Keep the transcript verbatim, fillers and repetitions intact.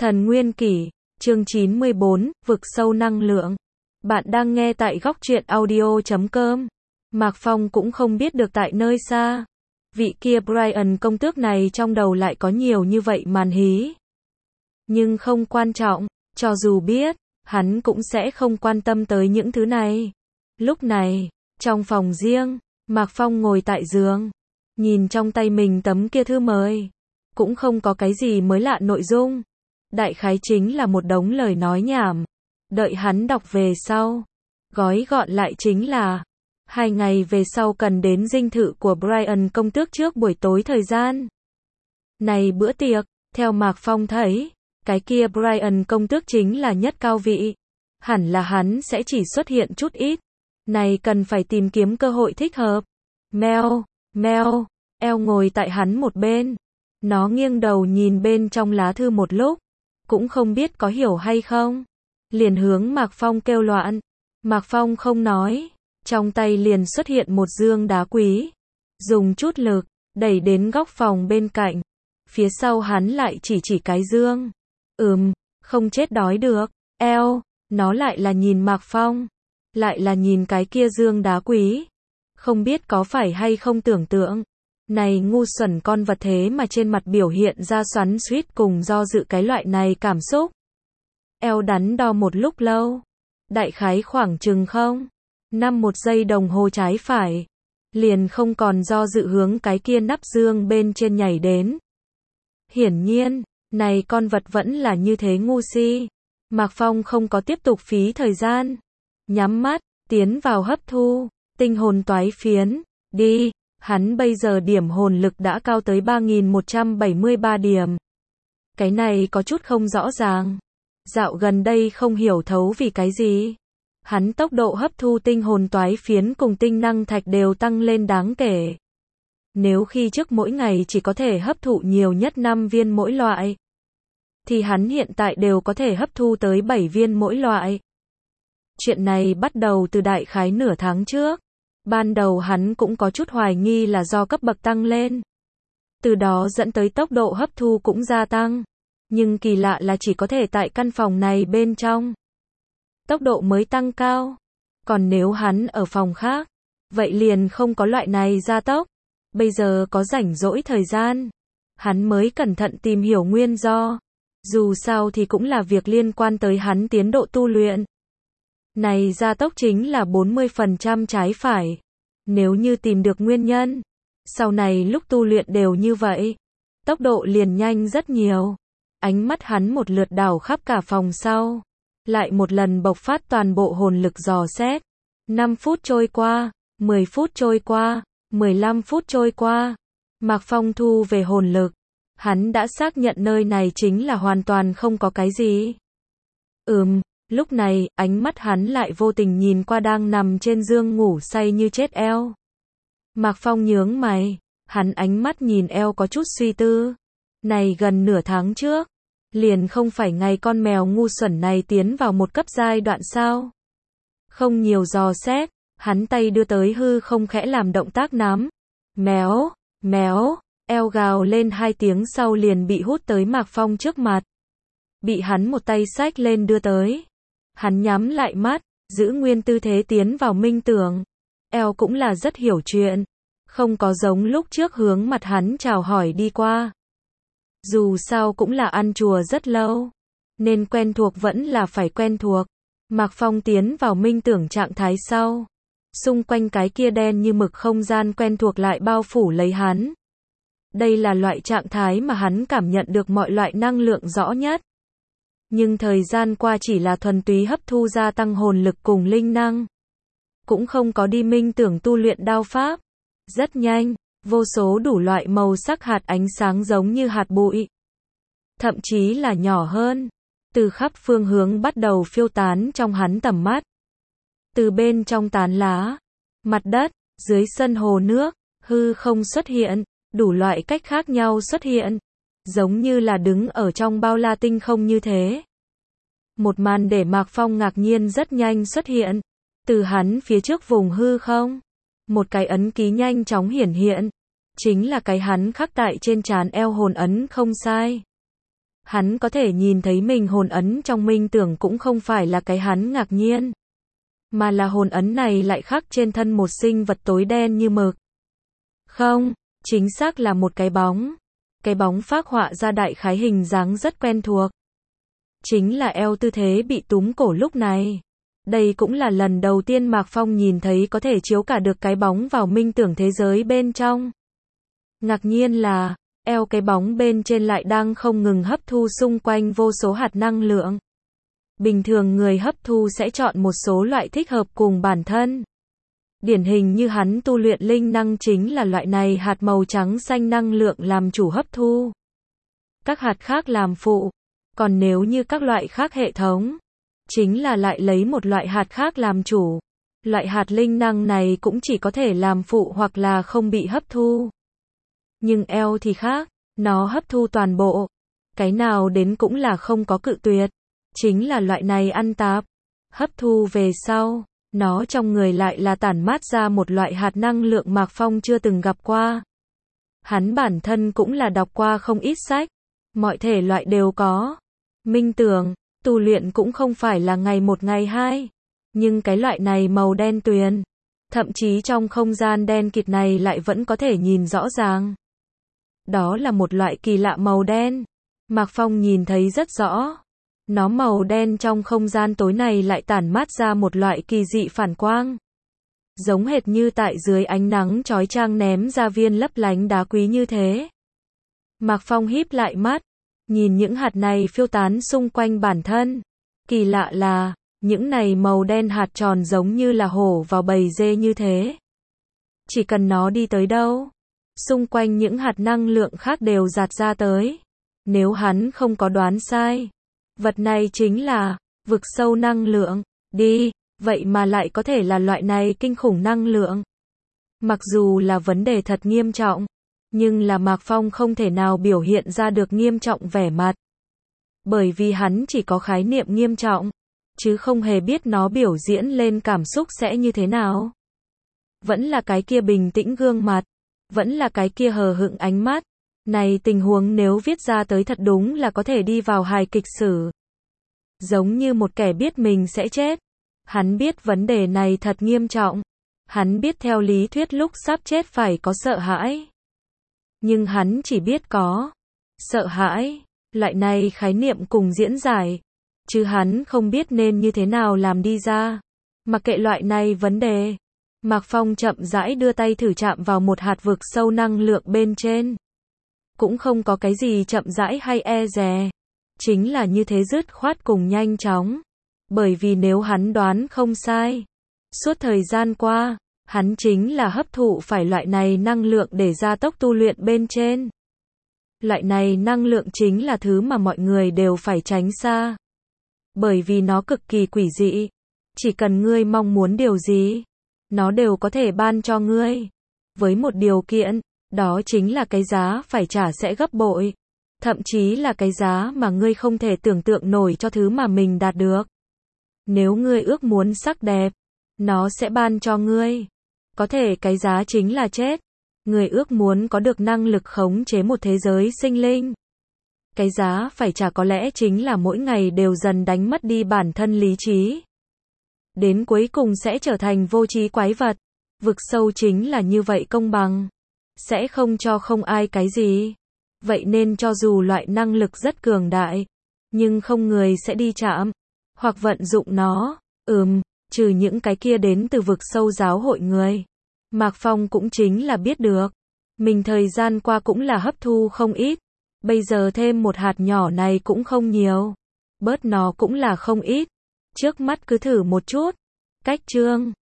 Thần Nguyên Kỷ, chương chín mươi bốn, vực sâu năng lượng. Bạn đang nghe tại góc truyện audio chấm com. Mạc Phong cũng không biết được tại nơi xa, vị kia Brian công tước này trong đầu lại có nhiều như vậy màn hí. Nhưng không quan trọng, cho dù biết, hắn cũng sẽ không quan tâm tới những thứ này. Lúc này, trong phòng riêng, Mạc Phong ngồi tại giường, nhìn trong tay mình tấm kia thư mời. Cũng không có cái gì mới lạ nội dung. Đại khái chính là một đống lời nói nhảm. Đợi hắn đọc về sau. Gói gọn lại chính là hai ngày về sau cần đến dinh thự của Brian công tước trước buổi tối thời gian. Này bữa tiệc, theo Mạc Phong thấy, cái kia Brian công tước chính là nhất cao vị. Hẳn là hắn sẽ chỉ xuất hiện chút ít. Này cần phải tìm kiếm cơ hội thích hợp. Mel, Mel, eo ngồi tại hắn một bên. Nó nghiêng đầu nhìn bên trong lá thư một lúc. Cũng không biết có hiểu hay không. Liền hướng Mạc Phong kêu loạn. Mạc Phong không nói. Trong tay liền xuất hiện một dương đá quý. Dùng chút lực, đẩy đến góc phòng bên cạnh. Phía sau hắn lại chỉ chỉ cái dương. Ừm, không chết đói được. Eo, nó lại là nhìn Mạc Phong. Lại là nhìn cái kia dương đá quý. Không biết có phải hay không tưởng tượng. Này ngu xuẩn con vật thế mà trên mặt biểu hiện ra xoắn xuýt cùng do dự cái loại này cảm xúc. Eo đắn đo một lúc lâu. Đại khái khoảng chừng không. Năm một giây đồng hồ trái phải. Liền không còn do dự hướng cái kia nắp dương bên trên nhảy đến. Hiển nhiên, này con vật vẫn là như thế ngu si. Mạc Phong không có tiếp tục phí thời gian. Nhắm mắt, tiến vào hấp thu, tinh hồn toái phiến, đi. Hắn bây giờ điểm hồn lực đã cao tới ba nghìn một trăm bảy mươi ba điểm. Cái này có chút không rõ ràng. Dạo gần đây không hiểu thấu vì cái gì. Hắn tốc độ hấp thu tinh hồn toái phiến cùng tinh năng thạch đều tăng lên đáng kể. Nếu khi trước mỗi ngày chỉ có thể hấp thụ nhiều nhất năm viên mỗi loại, thì hắn hiện tại đều có thể hấp thu tới bảy viên mỗi loại. Chuyện này bắt đầu từ đại khái nửa tháng trước. Ban đầu hắn cũng có chút hoài nghi là do cấp bậc tăng lên. Từ đó dẫn tới tốc độ hấp thu cũng gia tăng. Nhưng kỳ lạ là chỉ có thể tại căn phòng này bên trong. Tốc độ mới tăng cao. Còn nếu hắn ở phòng khác, vậy liền không có loại này gia tốc. Bây giờ có rảnh rỗi thời gian. Hắn mới cẩn thận tìm hiểu nguyên do. Dù sao thì cũng là việc liên quan tới hắn tiến độ tu luyện. Này gia tốc chính là bốn mươi phần trăm trái phải. Nếu như tìm được nguyên nhân, sau này lúc tu luyện đều như vậy, tốc độ liền nhanh rất nhiều. Ánh mắt hắn một lượt đảo khắp cả phòng sau, lại một lần bộc phát toàn bộ hồn lực dò xét. năm phút trôi qua, mười phút trôi qua, mười lăm phút trôi qua. Mạc Phong thu về hồn lực. Hắn đã xác nhận nơi này chính là hoàn toàn không có cái gì. Ừm. Lúc này, ánh mắt hắn lại vô tình nhìn qua đang nằm trên giường ngủ say như chết eo. Mạc Phong nhướng mày, hắn ánh mắt nhìn eo có chút suy tư. Này gần nửa tháng trước, liền không phải ngày con mèo ngu xuẩn này tiến vào một cấp giai đoạn sao? Không nhiều dò xét, hắn tay đưa tới hư không khẽ làm động tác nắm. Méo, méo, eo gào lên hai tiếng sau liền bị hút tới Mạc Phong trước mặt. Bị hắn một tay xách lên đưa tới. Hắn nhắm lại mắt, giữ nguyên tư thế tiến vào minh tưởng. Eo cũng là rất hiểu chuyện. Không có giống lúc trước hướng mặt hắn chào hỏi đi qua. Dù sao cũng là ăn chùa rất lâu. Nên quen thuộc vẫn là phải quen thuộc. Mạc Phong tiến vào minh tưởng trạng thái sau. Xung quanh cái kia đen như mực không gian quen thuộc lại bao phủ lấy hắn. Đây là loại trạng thái mà hắn cảm nhận được mọi loại năng lượng rõ nhất. Nhưng thời gian qua chỉ là thuần túy hấp thu gia tăng hồn lực cùng linh năng. Cũng không có đi minh tưởng tu luyện đao pháp. Rất nhanh, vô số đủ loại màu sắc hạt ánh sáng giống như hạt bụi. Thậm chí là nhỏ hơn. Từ khắp phương hướng bắt đầu phiêu tán trong hắn tầm mắt. Từ bên trong tán lá, mặt đất, dưới sân hồ nước, hư không xuất hiện, đủ loại cách khác nhau xuất hiện. Giống như là đứng ở trong bao la tinh không như thế. Một màn để Mạc Phong ngạc nhiên rất nhanh xuất hiện. Từ hắn phía trước vùng hư không. Một cái ấn ký nhanh chóng hiển hiện. Chính là cái hắn khắc tại trên trán eo hồn ấn không sai. Hắn có thể nhìn thấy mình hồn ấn trong minh tưởng cũng không phải là cái hắn ngạc nhiên. Mà là hồn ấn này lại khắc trên thân một sinh vật tối đen như mực. Không, chính xác là một cái bóng. Cái bóng phác họa ra đại khái hình dáng rất quen thuộc. Chính là eo tư thế bị túm cổ lúc này. Đây cũng là lần đầu tiên Mạc Phong nhìn thấy có thể chiếu cả được cái bóng vào minh tưởng thế giới bên trong. Ngạc nhiên là, eo cái bóng bên trên lại đang không ngừng hấp thu xung quanh vô số hạt năng lượng. Bình thường người hấp thu sẽ chọn một số loại thích hợp cùng bản thân. Điển hình như hắn tu luyện linh năng chính là loại này hạt màu trắng xanh năng lượng làm chủ hấp thu. Các hạt khác làm phụ. Còn nếu như các loại khác hệ thống, chính là lại lấy một loại hạt khác làm chủ. Loại hạt linh năng này cũng chỉ có thể làm phụ hoặc là không bị hấp thu. Nhưng eo thì khác, nó hấp thu toàn bộ. Cái nào đến cũng là không có cự tuyệt. Chính là loại này ăn tạp. Hấp thu về sau, nó trong người lại là tản mát ra một loại hạt năng lượng Mạc Phong chưa từng gặp qua. Hắn bản thân cũng là đọc qua không ít sách. Mọi thể loại đều có. Minh tưởng, tu luyện cũng không phải là ngày một ngày hai. Nhưng cái loại này màu đen tuyền. Thậm chí trong không gian đen kịt này lại vẫn có thể nhìn rõ ràng. Đó là một loại kỳ lạ màu đen. Mạc Phong nhìn thấy rất rõ. Nó màu đen trong không gian tối này lại tản mát ra một loại kỳ dị phản quang. Giống hệt như tại dưới ánh nắng chói chang ném ra viên lấp lánh đá quý như thế. Mạc Phong híp lại mắt, nhìn những hạt này phiêu tán xung quanh bản thân. Kỳ lạ là, những này màu đen hạt tròn giống như là hổ vào bầy dê như thế. Chỉ cần nó đi tới đâu, xung quanh những hạt năng lượng khác đều dạt ra tới. Nếu hắn không có đoán sai, vật này chính là vực sâu năng lượng. Đi, vậy mà lại có thể là loại này kinh khủng năng lượng. Mặc dù là vấn đề thật nghiêm trọng, nhưng là Mạc Phong không thể nào biểu hiện ra được nghiêm trọng vẻ mặt. Bởi vì hắn chỉ có khái niệm nghiêm trọng, chứ không hề biết nó biểu diễn lên cảm xúc sẽ như thế nào. Vẫn là cái kia bình tĩnh gương mặt, vẫn là cái kia hờ hững ánh mắt. Này tình huống nếu viết ra tới thật đúng là có thể đi vào hài kịch sử. Giống như một kẻ biết mình sẽ chết. Hắn biết vấn đề này thật nghiêm trọng. Hắn biết theo lý thuyết lúc sắp chết phải có sợ hãi. Nhưng hắn chỉ biết có sợ hãi, loại này khái niệm cùng diễn giải. Chứ hắn không biết nên như thế nào làm đi ra. Mặc kệ loại này vấn đề. Mạc Phong chậm rãi đưa tay thử chạm vào một hạt vực sâu năng lượng bên trên. Cũng không có cái gì chậm rãi hay e dè. Chính là như thế dứt khoát cùng nhanh chóng. Bởi vì nếu hắn đoán không sai, suốt thời gian qua, hắn chính là hấp thụ phải loại này năng lượng để gia tốc tu luyện bên trên. Loại này năng lượng chính là thứ mà mọi người đều phải tránh xa. Bởi vì nó cực kỳ quỷ dị. Chỉ cần ngươi mong muốn điều gì, nó đều có thể ban cho ngươi. Với một điều kiện, đó chính là cái giá phải trả sẽ gấp bội. Thậm chí là cái giá mà ngươi không thể tưởng tượng nổi cho thứ mà mình đạt được. Nếu ngươi ước muốn sắc đẹp, nó sẽ ban cho ngươi. Có thể cái giá chính là chết. Ngươi ước muốn có được năng lực khống chế một thế giới sinh linh. Cái giá phải trả có lẽ chính là mỗi ngày đều dần đánh mất đi bản thân lý trí. Đến cuối cùng sẽ trở thành vô trí quái vật. Vực sâu chính là như vậy công bằng. Sẽ không cho không ai cái gì. Vậy nên cho dù loại năng lực rất cường đại, nhưng không người sẽ đi chạm, hoặc vận dụng nó. Ừm, trừ những cái kia đến từ vực sâu giáo hội người. Mạc Phong cũng chính là biết được. Mình thời gian qua cũng là hấp thu không ít. Bây giờ thêm một hạt nhỏ này cũng không nhiều. Bớt nó cũng là không ít. Trước mắt cứ thử một chút. Cách chương